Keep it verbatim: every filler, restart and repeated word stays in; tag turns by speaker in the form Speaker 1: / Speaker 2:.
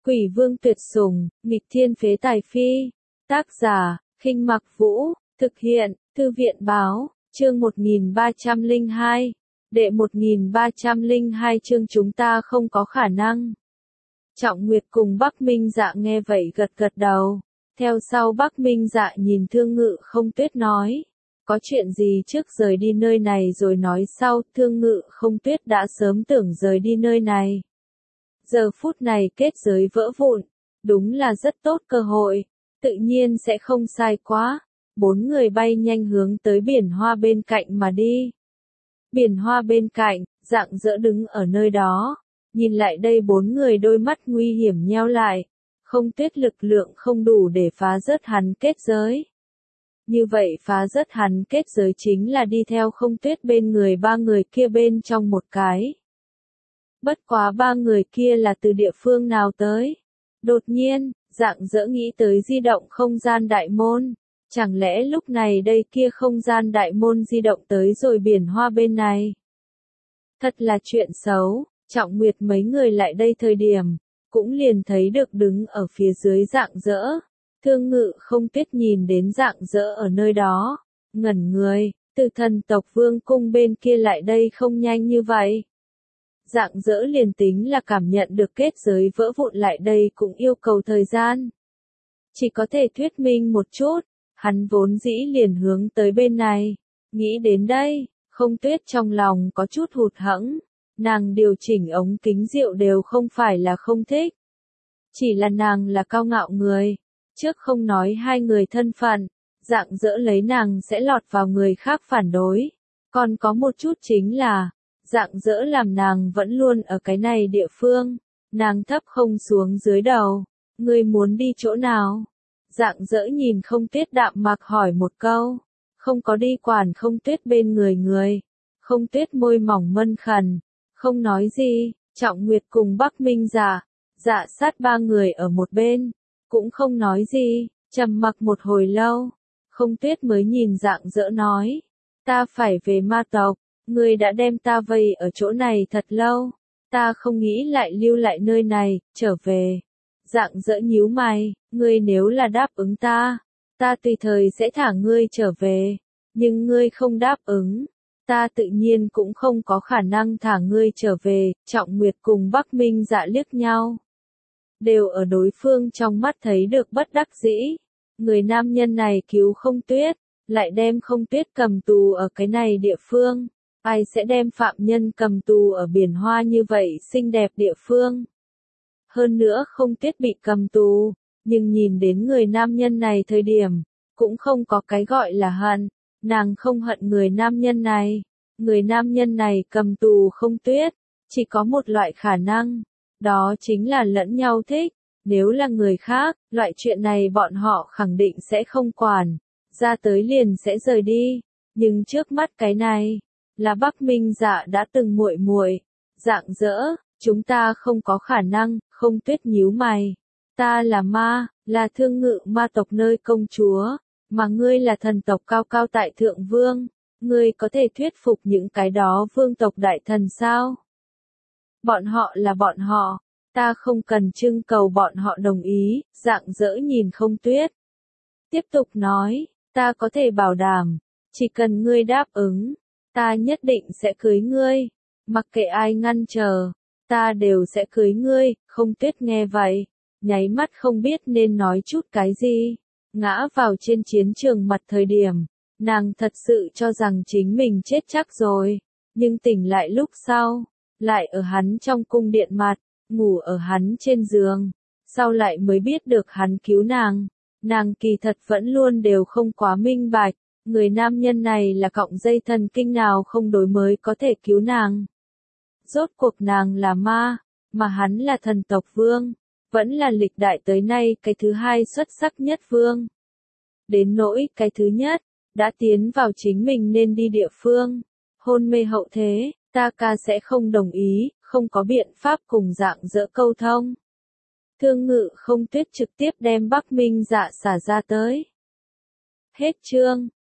Speaker 1: Quỷ vương tuyệt sủng, nghịch thiên phế tài phi. Tác giả, Khinh Mặc Vũ, thực hiện, Thư viện báo, chương một nghìn ba trăm lẻ hai. Đệ một nghìn ba trăm lẻ hai chương chúng ta không có khả năng. Trọng Nguyệt cùng Bắc Minh Dạ nghe vậy gật gật đầu. Theo sau Bắc Minh Dạ nhìn Thương Ngự Không Tuyết nói. Có chuyện gì trước rời đi nơi này rồi nói sau. Thương Ngự Không Tuyết đã sớm tưởng rời đi nơi này. Giờ phút này kết giới vỡ vụn. Đúng là rất tốt cơ hội. Tự nhiên sẽ không sai quá. Bốn người bay nhanh hướng tới biển hoa bên cạnh mà đi. Biển hoa bên cạnh, Dạng Dỡ đứng ở nơi đó. Nhìn lại đây bốn người đôi mắt nguy hiểm nheo lại. Không Tuyết lực lượng không đủ để phá rớt hắn kết giới. Như vậy phá rớt hắn kết giới chính là đi theo Không Tuyết bên người ba người kia bên trong một cái. Bất quá ba người kia là từ địa phương nào tới? Đột nhiên, Dạng Dỡ nghĩ tới di động không gian đại môn. Chẳng lẽ lúc này đây kia không gian đại môn di động tới rồi biển hoa bên này? Thật là chuyện xấu. Trọng Nguyệt mấy người lại đây thời điểm, cũng liền thấy được đứng ở phía dưới Dạng Dỡ. Thương Ngự Không Tuyết nhìn đến Dạng Dỡ ở nơi đó, ngẩn người, từ thần tộc vương cung bên kia lại đây không nhanh như vậy. Dạng Dỡ liền tính là cảm nhận được kết giới vỡ vụn lại đây cũng yêu cầu thời gian. Chỉ có thể thuyết minh một chút, hắn vốn dĩ liền hướng tới bên này, nghĩ đến đây, Không Tuyết trong lòng có chút hụt hẫng. Nàng điều chỉnh ống kính rượu đều không phải là không thích. Chỉ là nàng là cao ngạo người. Trước không nói hai người thân phận, Dạng Dỡ lấy nàng sẽ lọt vào người khác phản đối. Còn có một chút chính là, Dạng Dỡ làm nàng vẫn luôn ở cái này địa phương. Nàng thấp không xuống dưới đầu. Ngươi muốn đi chỗ nào? Dạng Dỡ nhìn Không Tuyết đạm mạc hỏi một câu. Không có đi quản Không Tuyết bên người người. Không Tuyết môi mỏng mân khẩn. Không nói gì, Trọng Nguyệt cùng Bắc Minh Dạ, Dạ Sát ba người ở một bên, cũng không nói gì, trầm mặc một hồi lâu, Không Tuyết mới nhìn Dạng Dỡ nói, ta phải về ma tộc, ngươi đã đem ta vây ở chỗ này thật lâu, ta không nghĩ lại lưu lại nơi này, trở về. Dạng Dỡ nhíu mày, ngươi nếu là đáp ứng ta, ta tùy thời sẽ thả ngươi trở về, nhưng ngươi không đáp ứng. Ta tự nhiên cũng không có khả năng thả ngươi trở về. Trọng Nguyệt cùng Bắc Minh Dạ liếc nhau. Đều ở đối phương trong mắt thấy được bất đắc dĩ. Người nam nhân này cứu Không Tuyết, lại đem Không Tuyết cầm tù ở cái này địa phương. Ai sẽ đem phạm nhân cầm tù ở biển hoa như vậy xinh đẹp địa phương. Hơn nữa Không Tuyết bị cầm tù, nhưng nhìn đến người nam nhân này thời điểm, cũng không có cái gọi là hận. Nàng không hận người nam nhân này, người nam nhân này cầm tù Không Tuyết, chỉ có một loại khả năng, đó chính là lẫn nhau thích, nếu là người khác, loại chuyện này bọn họ khẳng định sẽ không quản, ra tới liền sẽ rời đi, nhưng trước mắt cái này, là Bắc Minh Dạ đã từng muội muội, Dạng Dỡ, chúng ta không có khả năng. Không Tuyết nhíu mày, ta là ma, là Thương Ngự ma tộc nơi công chúa. Mà ngươi là thần tộc cao cao tại thượng vương, ngươi có thể thuyết phục những cái đó vương tộc đại thần sao? Bọn họ là bọn họ, ta không cần trưng cầu bọn họ đồng ý. Dạng Dỡ nhìn Không Tuyết. Tiếp tục nói, ta có thể bảo đảm, chỉ cần ngươi đáp ứng, ta nhất định sẽ cưới ngươi, mặc kệ ai ngăn trở, ta đều sẽ cưới ngươi. Không Tuyết nghe vậy, nháy mắt không biết nên nói chút cái gì. Ngã vào trên chiến trường mặt thời điểm, nàng thật sự cho rằng chính mình chết chắc rồi, nhưng tỉnh lại lúc sau, lại ở hắn trong cung điện mặt, ngủ ở hắn trên giường, sau lại mới biết được hắn cứu nàng, nàng kỳ thật vẫn luôn đều không quá minh bạch, người nam nhân này là cọng dây thần kinh nào không đối mới có thể cứu nàng. Rốt cuộc nàng là ma, mà hắn là thần tộc vương. Vẫn là lịch đại tới nay cái thứ hai xuất sắc nhất vương. Đến nỗi cái thứ nhất, đã tiến vào chính mình nên đi địa phương. Hôn mê hậu thế, ta ca sẽ không đồng ý, không có biện pháp cùng Dạng Dỡ câu thông. Thương Ngự Không Tuyết trực tiếp đem Bắc Minh Dạ xả ra tới. Hết chương.